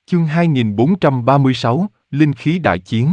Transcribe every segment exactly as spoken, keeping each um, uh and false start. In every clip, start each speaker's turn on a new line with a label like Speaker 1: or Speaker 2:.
Speaker 1: Chương hai nghìn bốn trăm ba mươi sáu, Linh khí đại chiến.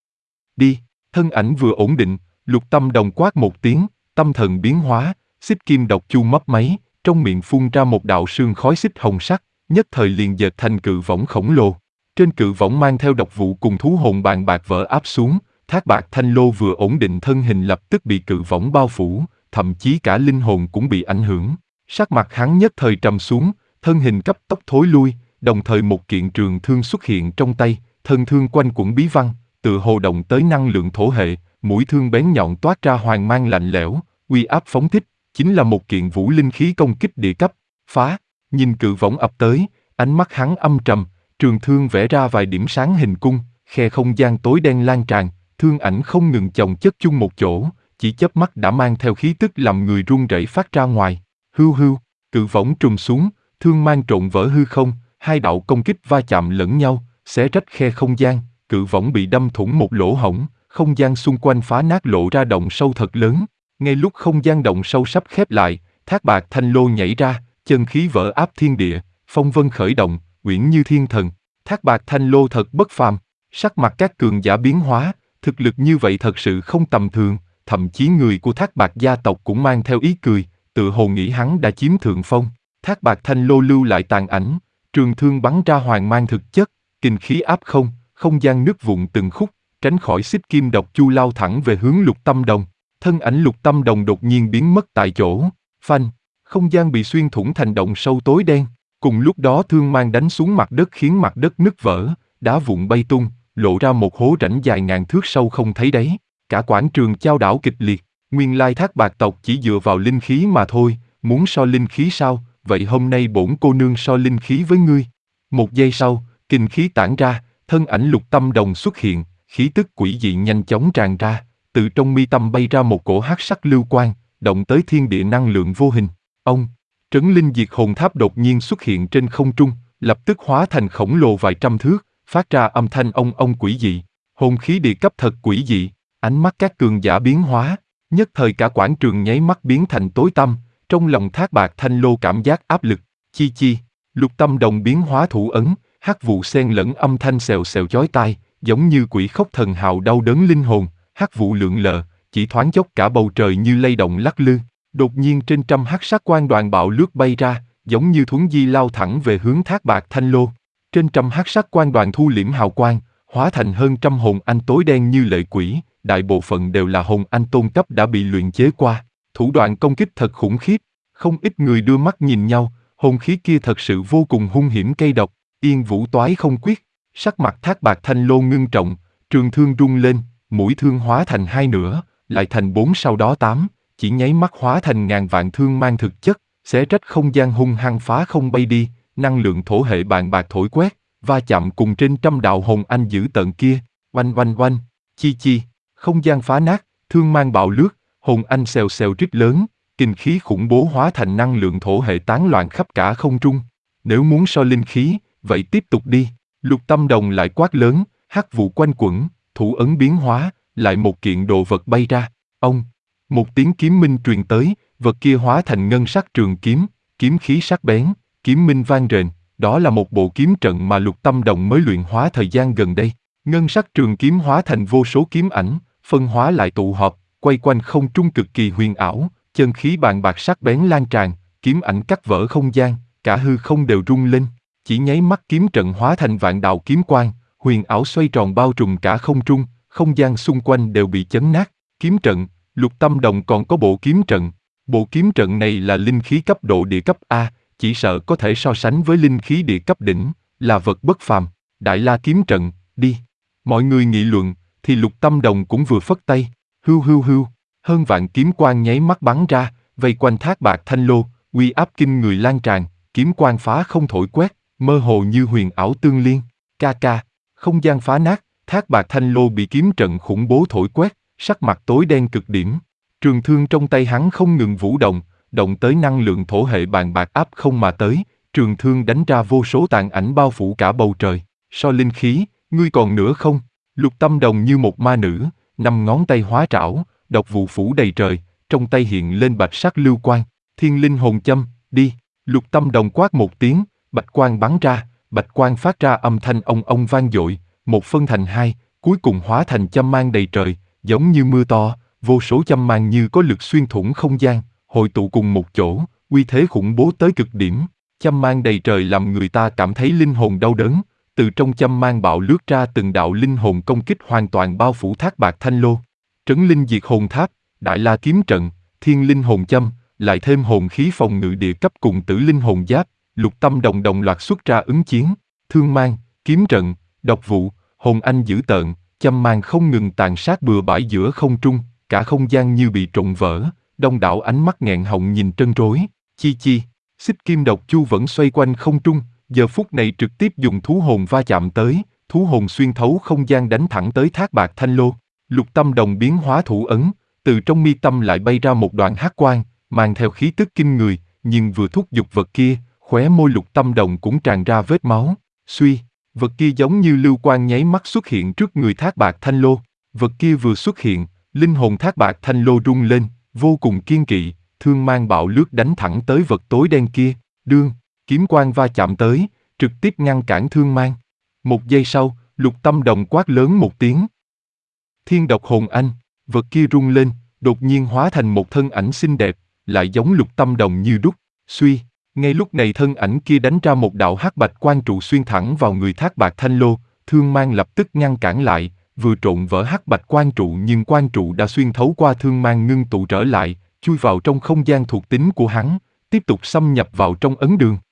Speaker 1: Đi, thân ảnh vừa ổn định, Lục Tâm Đồng quát một tiếng, tâm thần biến hóa, xích kim độc chu mấp máy, trong miệng phun ra một đạo sương khói xích hồng sắc, nhất thời liền dệt thành cự võng khổng lồ. Trên cự võng mang theo độc vụ cùng thú hồn bàn bạc vỡ áp xuống, Thác Bạt Thanh Lô vừa ổn định thân hình lập tức bị cự võng bao phủ, thậm chí cả linh hồn cũng bị ảnh hưởng. Sắc mặt hắn nhất thời trầm xuống, thân hình cấp tốc thối lui, đồng thời một kiện trường thương xuất hiện trong tay, thân thương quanh quẩn bí văn, tựa hồ động tới năng lượng thổ hệ, mũi thương bén nhọn toát ra hoàng mang lạnh lẽo, uy áp phóng thích, chính là một kiện vũ linh khí công kích địa cấp. Phá, nhìn cự võng ập tới, ánh mắt hắn âm trầm, trường thương vẽ ra vài điểm sáng hình cung, khe không gian tối đen lan tràn, thương ảnh không ngừng chồng chất chung một chỗ, chỉ chớp mắt đã mang theo khí tức làm người run rẩy phát ra ngoài. Hưu hưu, cự võng trùng xuống, thương mang trộn vỡ hư không, hai đạo công kích va chạm lẫn nhau, xé rách khe không gian, cự võng bị đâm thủng một lỗ hổng, không gian xung quanh phá nát lộ ra động sâu thật lớn. Ngay lúc không gian động sâu sắp khép lại, Thác Bạt Thanh Lô nhảy ra, chân khí vỡ áp thiên địa, phong vân khởi động, uyển như thiên thần. Thác Bạt Thanh Lô thật bất phàm, sắc mặt các cường giả biến hóa, thực lực như vậy thật sự không tầm thường, thậm chí người của Thác Bạt gia tộc cũng mang theo ý cười, tự hồ nghĩ hắn đã chiếm thượng phong. Thác Bạt Thanh Lô lưu lại tàn ảnh, trường thương bắn ra hoàng mang thực chất, kình khí áp không, không gian nứt vụn từng khúc, tránh khỏi xích kim độc chu lao thẳng về hướng Lục Tâm Đồng. Thân ảnh Lục Tâm Đồng đột nhiên biến mất tại chỗ, phanh, không gian bị xuyên thủng thành động sâu tối đen. Cùng lúc đó thương mang đánh xuống mặt đất khiến mặt đất nứt vỡ, đá vụn bay tung, lộ ra một hố rãnh dài ngàn thước sâu không thấy đáy. Cả quảng trường chao đảo kịch liệt, nguyên lai Thác Bạt tộc chỉ dựa vào linh khí mà thôi, muốn so linh khí sao, vậy hôm nay bổn cô nương so linh khí với ngươi. Một giây sau, kình khí tản ra, thân ảnh Lục Tâm Đồng xuất hiện, khí tức quỷ dị nhanh chóng tràn ra, từ trong mi tâm bay ra một cổ hắc sắc lưu quang, động tới thiên địa năng lượng vô hình. Ông, Trấn Linh Diệt Hồn Tháp đột nhiên xuất hiện trên không trung, lập tức hóa thành khổng lồ vài trăm thước, phát ra âm thanh ông ông quỷ dị, hồn khí địa cấp thật quỷ dị. Ánh mắt các cường giả biến hóa, nhất thời cả quảng trường nháy mắt biến thành tối tăm, trong lòng Thác Bạt Thanh Lô cảm giác áp lực. Chi chi, Lục Tâm Đồng biến hóa thủ ấn, hắc vụ xen lẫn âm thanh xèo xèo chói tai, giống như quỷ khóc thần hào đau đớn linh hồn. Hắc vụ lượn lờ, chỉ thoáng chốc cả bầu trời như lay động lắc lư. Đột nhiên trên trăm hắc sắc quang đoàn bạo lướt bay ra, giống như thuấn di lao thẳng về hướng Thác Bạt Thanh Lô. Trên trăm hắc sắc quang đoàn thu liễm hào quang, hóa thành hơn trăm hồn anh tối đen như lệ quỷ, đại bộ phận đều là hồn anh tôn cấp đã bị luyện chế qua. Thủ đoạn công kích thật khủng khiếp, không ít người đưa mắt nhìn nhau, hồn khí kia thật sự vô cùng hung hiểm cay độc. Yên Vũ toái không quyết, sắc mặt Thác Bạt Thanh Lô ngưng trọng, trường thương rung lên, mũi thương hóa thành hai nửa, lại thành bốn sau đó tám, chỉ nháy mắt hóa thành ngàn vạn thương mang thực chất, xé rách không gian hung hăng phá không bay đi, năng lượng thổ hệ bàn bạc thổi quét, va chạm cùng trên trăm đạo hồn anh dữ tợn kia, oanh oanh oanh, chi chi, không gian phá nát, thương mang bạo lướt, hồn anh xèo xèo rít lớn, kình khí khủng bố hóa thành năng lượng thổ hệ tán loạn khắp cả không trung. Nếu muốn so linh khí, vậy tiếp tục đi. Lục Tâm Đồng lại quát lớn, hắc vụ quanh quẩn, thủ ấn biến hóa, lại một kiện đồ vật bay ra. Ông, một tiếng kiếm minh truyền tới, vật kia hóa thành ngân sắc trường kiếm, kiếm khí sắc bén, kiếm minh vang rền. Đó là một bộ kiếm trận mà Lục Tâm Đồng mới luyện hóa thời gian gần đây. Ngân sắc trường kiếm hóa thành vô số kiếm ảnh, phân hóa lại tụ họp, quay quanh không trung cực kỳ huyền ảo, chân khí bàn bạc sắc bén lan tràn, kiếm ảnh cắt vỡ không gian, cả hư không đều rung lên. Chỉ nháy mắt kiếm trận hóa thành vạn đạo kiếm quang, huyền ảo xoay tròn bao trùm cả không trung, không gian xung quanh đều bị chấn nát. Kiếm trận, Lục Tâm Đồng còn có bộ kiếm trận. Bộ kiếm trận này là linh khí cấp độ địa cấp A, chỉ sợ có thể so sánh với linh khí địa cấp đỉnh, là vật bất phàm. Đại La kiếm trận, đi. Mọi người nghị luận, thì Lục Tâm Đồng cũng vừa phất tay, hưu hưu hưu, hơn vạn kiếm quang nháy mắt bắn ra, vây quanh Thác Bạt Thanh Lô, uy áp kinh người lan tràn, kiếm quang phá không thổi quét, mơ hồ như huyền ảo tương liên. Ca ca, không gian phá nát, Thác Bạt Thanh Lô bị kiếm trận khủng bố thổi quét, sắc mặt tối đen cực điểm. Trường thương trong tay hắn không ngừng vũ động, động tới năng lượng thổ hệ bàn bạc áp không mà tới, trường thương đánh ra vô số tàn ảnh bao phủ cả bầu trời. So linh khí, ngươi còn nữa không? Lục Tâm Đồng như một ma nữ, năm ngón tay hóa trảo, độc vụ phủ đầy trời, trong tay hiện lên bạch sắc lưu quang. Thiên linh hồn châm, đi. Lục Tâm Đồng quát một tiếng, bạch quang bắn ra, bạch quang phát ra âm thanh ong ong vang dội, một phân thành hai, cuối cùng hóa thành châm mang đầy trời, giống như mưa to, vô số châm mang như có lực xuyên thủng không gian, hội tụ cùng một chỗ, uy thế khủng bố tới cực điểm. Châm mang đầy trời làm người ta cảm thấy linh hồn đau đớn, từ trong châm mang bạo lướt ra từng đạo linh hồn công kích hoàn toàn bao phủ Thác Bạt Thanh Lô. Trấn linh diệt hồn tháp, Đại La kiếm trận, Thiên linh hồn châm, lại thêm hồn khí phòng ngự địa cấp cùng Tử linh hồn giáp, Lục Tâm Đồng đồng loạt xuất ra ứng chiến, thương mang, kiếm trận, độc vụ, hồn anh dữ tợn, châm mang không ngừng tàn sát bừa bãi giữa không trung, cả không gian như bị trộn vỡ, đông đảo ánh mắt nghẹn họng nhìn trân trối. Chi chi, xích kim độc chu vẫn xoay quanh không trung, giờ phút này trực tiếp dùng thú hồn va chạm tới, thú hồn xuyên thấu không gian đánh thẳng tới Thác Bạt Thanh Lô. Lục Tâm Đồng biến hóa thủ ấn, từ trong mi tâm lại bay ra một đoạn hắc quang, mang theo khí tức kinh người, nhưng vừa thúc giục vật kia, khóe môi Lục Tâm Đồng cũng tràn ra vết máu. Suy, vật kia giống như lưu quang nháy mắt xuất hiện trước người Thác Bạt Thanh Lô. Vật kia vừa xuất hiện, linh hồn Thác Bạt Thanh Lô rung lên, vô cùng kiên kỵ, thương mang bạo lướt đánh thẳng tới vật tối đen kia. Đương, kiếm quang va chạm tới, trực tiếp ngăn cản thương mang. Một giây sau, Lục Tâm Đồng quát lớn một tiếng. Thiên độc hồn anh, vật kia rung lên, đột nhiên hóa thành một thân ảnh xinh đẹp, lại giống Lục Tâm Đồng như đúc. Suy, ngay lúc này thân ảnh kia đánh ra một đạo hắc bạch quang trụ xuyên thẳng vào người Thác Bạt Thanh Lô, thương mang lập tức ngăn cản lại, vừa trộn vỡ hắc bạch quang trụ nhưng quang trụ đã xuyên thấu qua thương mang ngưng tụ trở lại, chui vào trong không gian thuộc tính của hắn, tiếp tục xâm nhập vào trong ấn đường.